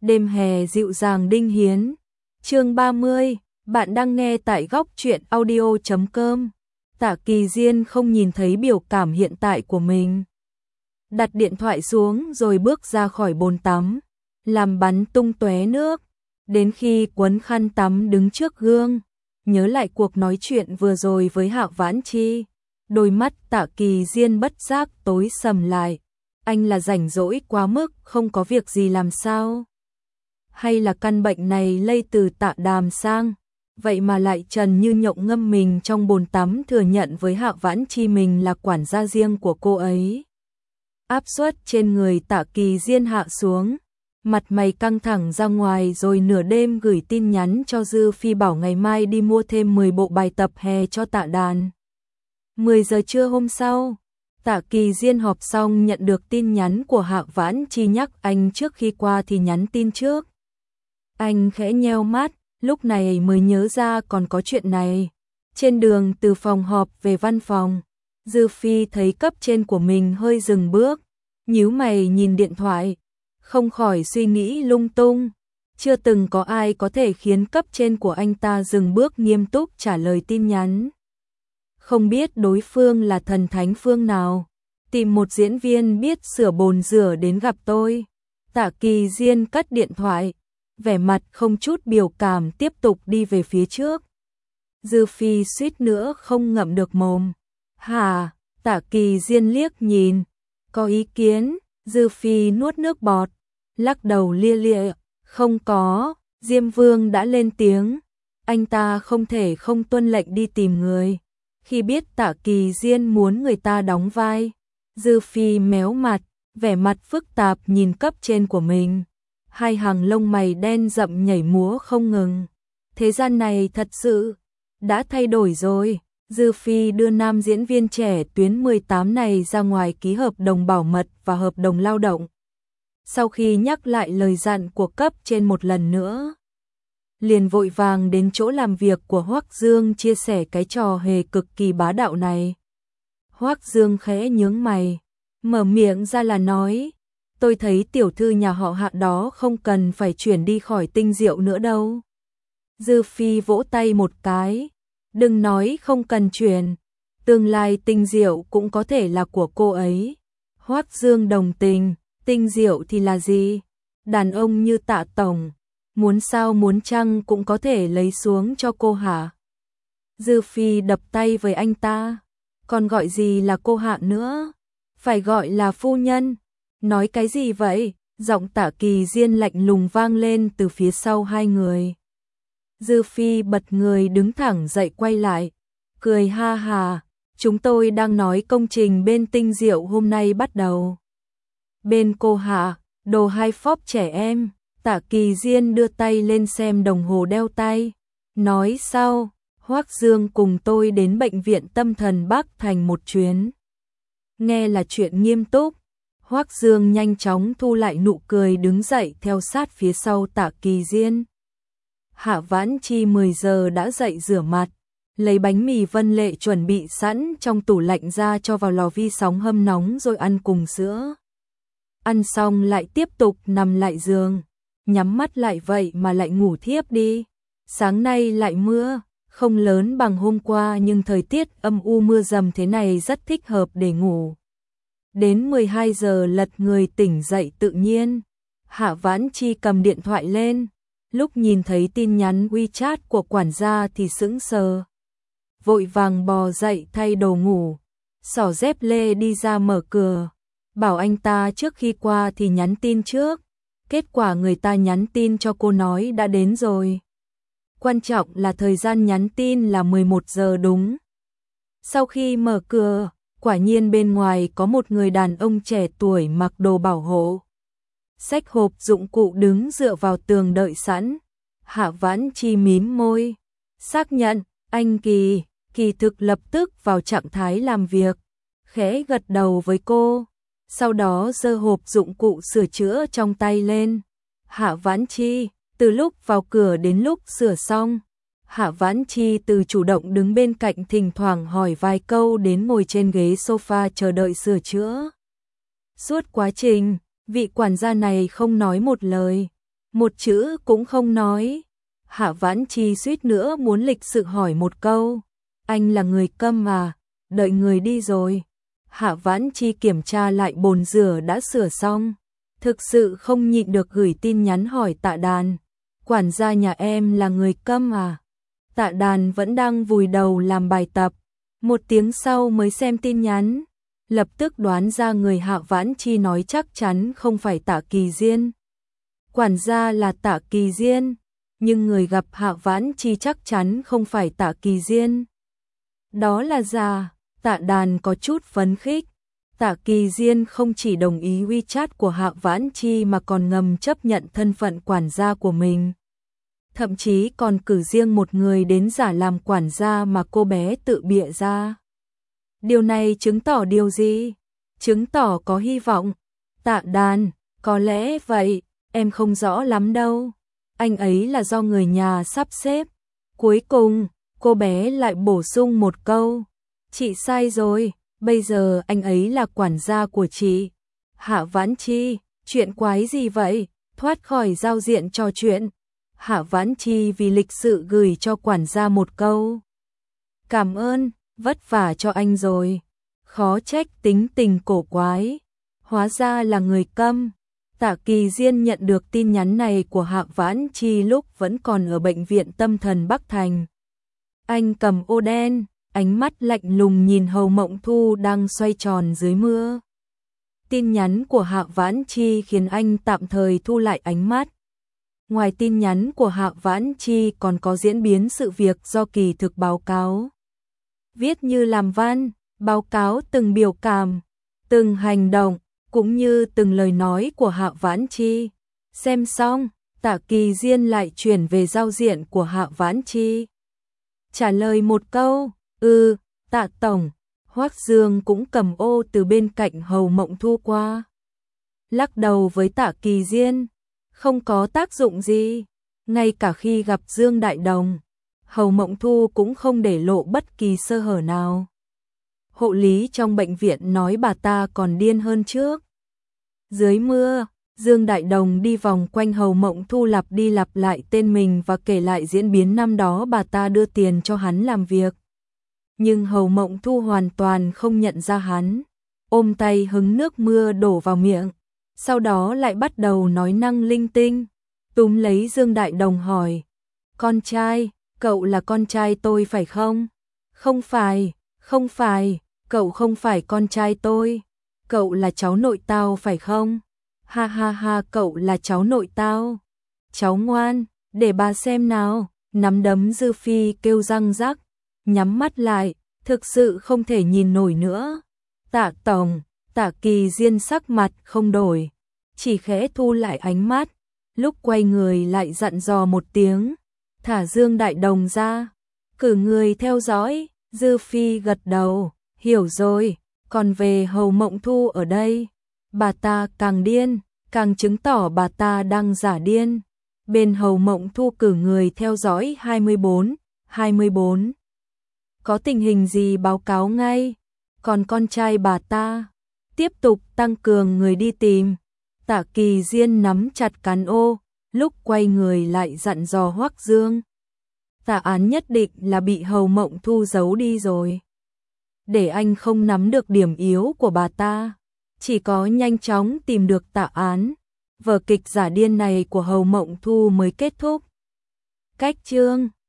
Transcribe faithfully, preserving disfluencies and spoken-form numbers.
Đêm hè dịu dàng Đinh Hiến. Chương ba mươi, bạn đang nghe tại góc truyện audio chấm com. Tạ Kỳ Diên không nhìn thấy biểu cảm hiện tại của mình. Đặt điện thoại xuống rồi bước ra khỏi bồn tắm, làm bắn tung tóe nước. Đến khi quấn khăn tắm đứng trước gương, nhớ lại cuộc nói chuyện vừa rồi với Hạ Vãn Chi, đôi mắt Tạ Kỳ Diên bất giác tối sầm lại. Anh là rảnh rỗi quá mức, không có việc gì làm sao? Hay là căn bệnh này lây từ Tạ Đàm sang? Vậy mà lại trần như nhộng ngâm mình trong bồn tắm thừa nhận với Hạ Vãn Chi mình là quản gia riêng của cô ấy. Áp suất trên người Tạ Kỳ Diên hạ xuống, mặt mày căng thẳng ra ngoài rồi nửa đêm gửi tin nhắn cho Dư Phi bảo ngày mai đi mua thêm mười bộ bài tập hè cho Tạ Đàn. mười giờ trưa hôm sau, Tạ Kỳ Diên họp xong nhận được tin nhắn của Hạ Vãn Chi nhắc anh trước khi qua thì nhắn tin trước. Anh khẽ nheo mắt, lúc này mới nhớ ra còn có chuyện này. Trên đường từ phòng họp về văn phòng, Dư Phi thấy cấp trên của mình hơi dừng bước, nhíu mày nhìn điện thoại, không khỏi suy nghĩ lung tung. Chưa từng có ai có thể khiến cấp trên của anh ta dừng bước nghiêm túc trả lời tin nhắn. Không biết đối phương là thần thánh phương nào, tìm một diễn viên biết sửa bồn rửa đến gặp tôi. Tạ Kỳ Diên cất điện thoại, vẻ mặt không chút biểu cảm tiếp tục đi về phía trước. Dư Phi suýt nữa không ngậm được mồm. Hả? Tạ Kỳ Diên liếc nhìn, có ý kiến? Dư Phi nuốt nước bọt, lắc đầu lia lịa, không có. Diêm Vương đã lên tiếng, anh ta không thể không tuân lệnh đi tìm người. Khi biết Tạ Kỳ Diên muốn người ta đóng vai, Dư Phi méo mặt, vẻ mặt phức tạp nhìn cấp trên của mình. Hai hàng lông mày đen rậm nhảy múa không ngừng. Thế gian này thật sự đã thay đổi rồi. Dư Phi đưa nam diễn viên trẻ tuyến mười tám này ra ngoài ký hợp đồng bảo mật và hợp đồng lao động. Sau khi nhắc lại lời dặn của cấp trên một lần nữa, liền vội vàng đến chỗ làm việc của Hoắc Dương chia sẻ cái trò hề cực kỳ bá đạo này. Hoắc Dương khẽ nhướng mày, mở miệng ra là nói, tôi thấy tiểu thư nhà họ Hạ đó không cần phải chuyển đi khỏi Tinh Diệu nữa đâu. Dư Phi vỗ tay một cái, đừng nói không cần chuyển, tương lai Tinh Diệu cũng có thể là của cô ấy. Hoắc Dương đồng tình, Tinh Diệu thì là gì? Đàn ông như Tạ tổng, muốn sao muốn chăng cũng có thể lấy xuống cho cô hả? Dư Phi đập tay với anh ta, còn gọi gì là cô Hạ nữa? Phải gọi là phu nhân. Nói cái gì vậy? Giọng Tạ Kỳ Diên lạnh lùng vang lên từ phía sau hai người. Dư Phi bật người đứng thẳng dậy quay lại, cười ha hà, chúng tôi đang nói công trình bên Tinh Diệu hôm nay bắt đầu. Bên cô Hạ, đồ hai phóp trẻ em. Tạ Kỳ Diên đưa tay lên xem đồng hồ đeo tay, nói sau, Hoắc Dương cùng tôi đến bệnh viện tâm thần Bắc Thành một chuyến. Nghe là chuyện nghiêm túc. Hoắc Dương nhanh chóng thu lại nụ cười đứng dậy theo sát phía sau Tạ Kỳ Diên. Hạ Vãn Chi mười giờ đã dậy rửa mặt, lấy bánh mì Vân Lệ chuẩn bị sẵn trong tủ lạnh ra cho vào lò vi sóng hâm nóng rồi ăn cùng sữa. Ăn xong lại tiếp tục nằm lại giường, nhắm mắt lại vậy mà lại ngủ thiếp đi. Sáng nay lại mưa, không lớn bằng hôm qua nhưng thời tiết âm u mưa dầm thế này rất thích hợp để ngủ. Đến mười hai giờ lật người tỉnh dậy tự nhiên. Hạ Vãn Chi cầm điện thoại lên, lúc nhìn thấy tin nhắn WeChat của quản gia thì sững sờ. Vội vàng bò dậy thay đồ ngủ, xỏ dép lê đi ra mở cửa, bảo anh ta trước khi qua thì nhắn tin trước. Kết quả người ta nhắn tin cho cô nói đã đến rồi. Quan trọng là thời gian nhắn tin là mười một giờ đúng. Sau khi mở cửa, quả nhiên bên ngoài có một người đàn ông trẻ tuổi mặc đồ bảo hộ, xách hộp dụng cụ đứng dựa vào tường đợi sẵn. Hạ Vãn Chi mím môi, xác nhận, anh Kỳ, Kỳ thực lập tức vào trạng thái làm việc, khẽ gật đầu với cô, sau đó giơ hộp dụng cụ sửa chữa trong tay lên. Hạ Vãn Chi, từ lúc vào cửa đến lúc sửa xong, Hạ Vãn Chi từ chủ động đứng bên cạnh thỉnh thoảng hỏi vài câu đến ngồi trên ghế sofa chờ đợi sửa chữa. Suốt quá trình, vị quản gia này không nói một lời, một chữ cũng không nói. Hạ Vãn Chi suýt nữa muốn lịch sự hỏi một câu, anh là người câm à, đợi người đi rồi. Hạ Vãn Chi kiểm tra lại bồn rửa đã sửa xong, thực sự không nhịn được gửi tin nhắn hỏi Tạ Đàn, quản gia nhà em là người câm à? Tạ Đàn vẫn đang vùi đầu làm bài tập, một tiếng sau mới xem tin nhắn, lập tức đoán ra người Hạ Vãn Chi nói chắc chắn không phải Tạ Kỳ Diên. Quản gia là Tạ Kỳ Diên, nhưng người gặp Hạ Vãn Chi chắc chắn không phải Tạ Kỳ Diên. Đó là già. Tạ Đàn có chút phấn khích. Tạ Kỳ Diên không chỉ đồng ý WeChat của Hạ Vãn Chi mà còn ngầm chấp nhận thân phận quản gia của mình. Thậm chí còn cử riêng một người đến giả làm quản gia mà cô bé tự bịa ra. Điều này chứng tỏ điều gì? Chứng tỏ có hy vọng. Tạ Đàn, có lẽ vậy, em không rõ lắm đâu. Anh ấy là do người nhà sắp xếp. Cuối cùng, cô bé lại bổ sung một câu. Chị sai rồi, bây giờ anh ấy là quản gia của chị. Hạ Vãn Chi, chuyện quái gì vậy? Thoát khỏi giao diện trò chuyện. Hạ Vãn Chi vì lịch sự gửi cho quản gia một câu. Cảm ơn, vất vả cho anh rồi. Khó trách tính tình cổ quái. Hóa ra là người câm. Tạ Kỳ Diên nhận được tin nhắn này của Hạ Vãn Chi lúc vẫn còn ở bệnh viện tâm thần Bắc Thành. Anh cầm ô đen, ánh mắt lạnh lùng nhìn Hầu Mộng Thu đang xoay tròn dưới mưa. Tin nhắn của Hạ Vãn Chi khiến anh tạm thời thu lại ánh mắt. Ngoài tin nhắn của Hạ Vãn Chi còn có diễn biến sự việc do kỳ thực báo cáo. Viết như làm văn, báo cáo từng biểu cảm, từng hành động, cũng như từng lời nói của Hạ Vãn Chi. Xem xong, Tạ Kỳ Diên lại chuyển về giao diện của Hạ Vãn Chi. Trả lời một câu, ừ, Tạ Tổng. Hoắc Dương cũng cầm ô từ bên cạnh Hầu Mộng Thu qua. Lắc đầu với Tạ Kỳ Diên, không có tác dụng gì. Ngay cả khi gặp Dương Đại Đồng, Hầu Mộng Thu cũng không để lộ bất kỳ sơ hở nào. Hộ lý trong bệnh viện nói bà ta còn điên hơn trước. Dưới mưa, Dương Đại Đồng đi vòng quanh Hầu Mộng Thu lặp đi lặp lại tên mình và kể lại diễn biến năm đó bà ta đưa tiền cho hắn làm việc. Nhưng Hầu Mộng Thu hoàn toàn không nhận ra hắn, ôm tay hứng nước mưa đổ vào miệng, sau đó lại bắt đầu nói năng linh tinh, túm lấy Dương Đại Đồng hỏi, con trai, cậu là con trai tôi phải không? Không phải, không phải, cậu không phải con trai tôi, cậu là cháu nội tao phải không? Ha ha ha, cậu là cháu nội tao. Cháu ngoan, để bà xem nào. Nắm đấm Dư Phi kêu răng rắc, nhắm mắt lại, thực sự không thể nhìn nổi nữa. Tạ Tổng, Tạ Kỳ Diên sắc mặt không đổi, chỉ khẽ thu lại ánh mắt, lúc quay người lại dặn dò một tiếng, thả Dương Đại Đồng ra, cử người theo dõi. Dư Phi gật đầu, hiểu rồi, còn về Hầu Mộng Thu ở đây, bà ta càng điên, càng chứng tỏ bà ta đang giả điên. Bên Hầu Mộng Thu cử người theo dõi hai mươi bốn, hai mươi bốn. Có tình hình gì báo cáo ngay, còn con trai bà ta, tiếp tục tăng cường người đi tìm. Tạ Kỳ Diên nắm chặt cán ô, lúc quay người lại dặn dò Hoắc Dương. Tạ án nhất định là bị Hầu Mộng Thu giấu đi rồi. Để anh không nắm được điểm yếu của bà ta, chỉ có nhanh chóng tìm được tạ án, vở kịch giả điên này của Hầu Mộng Thu mới kết thúc. Cách chương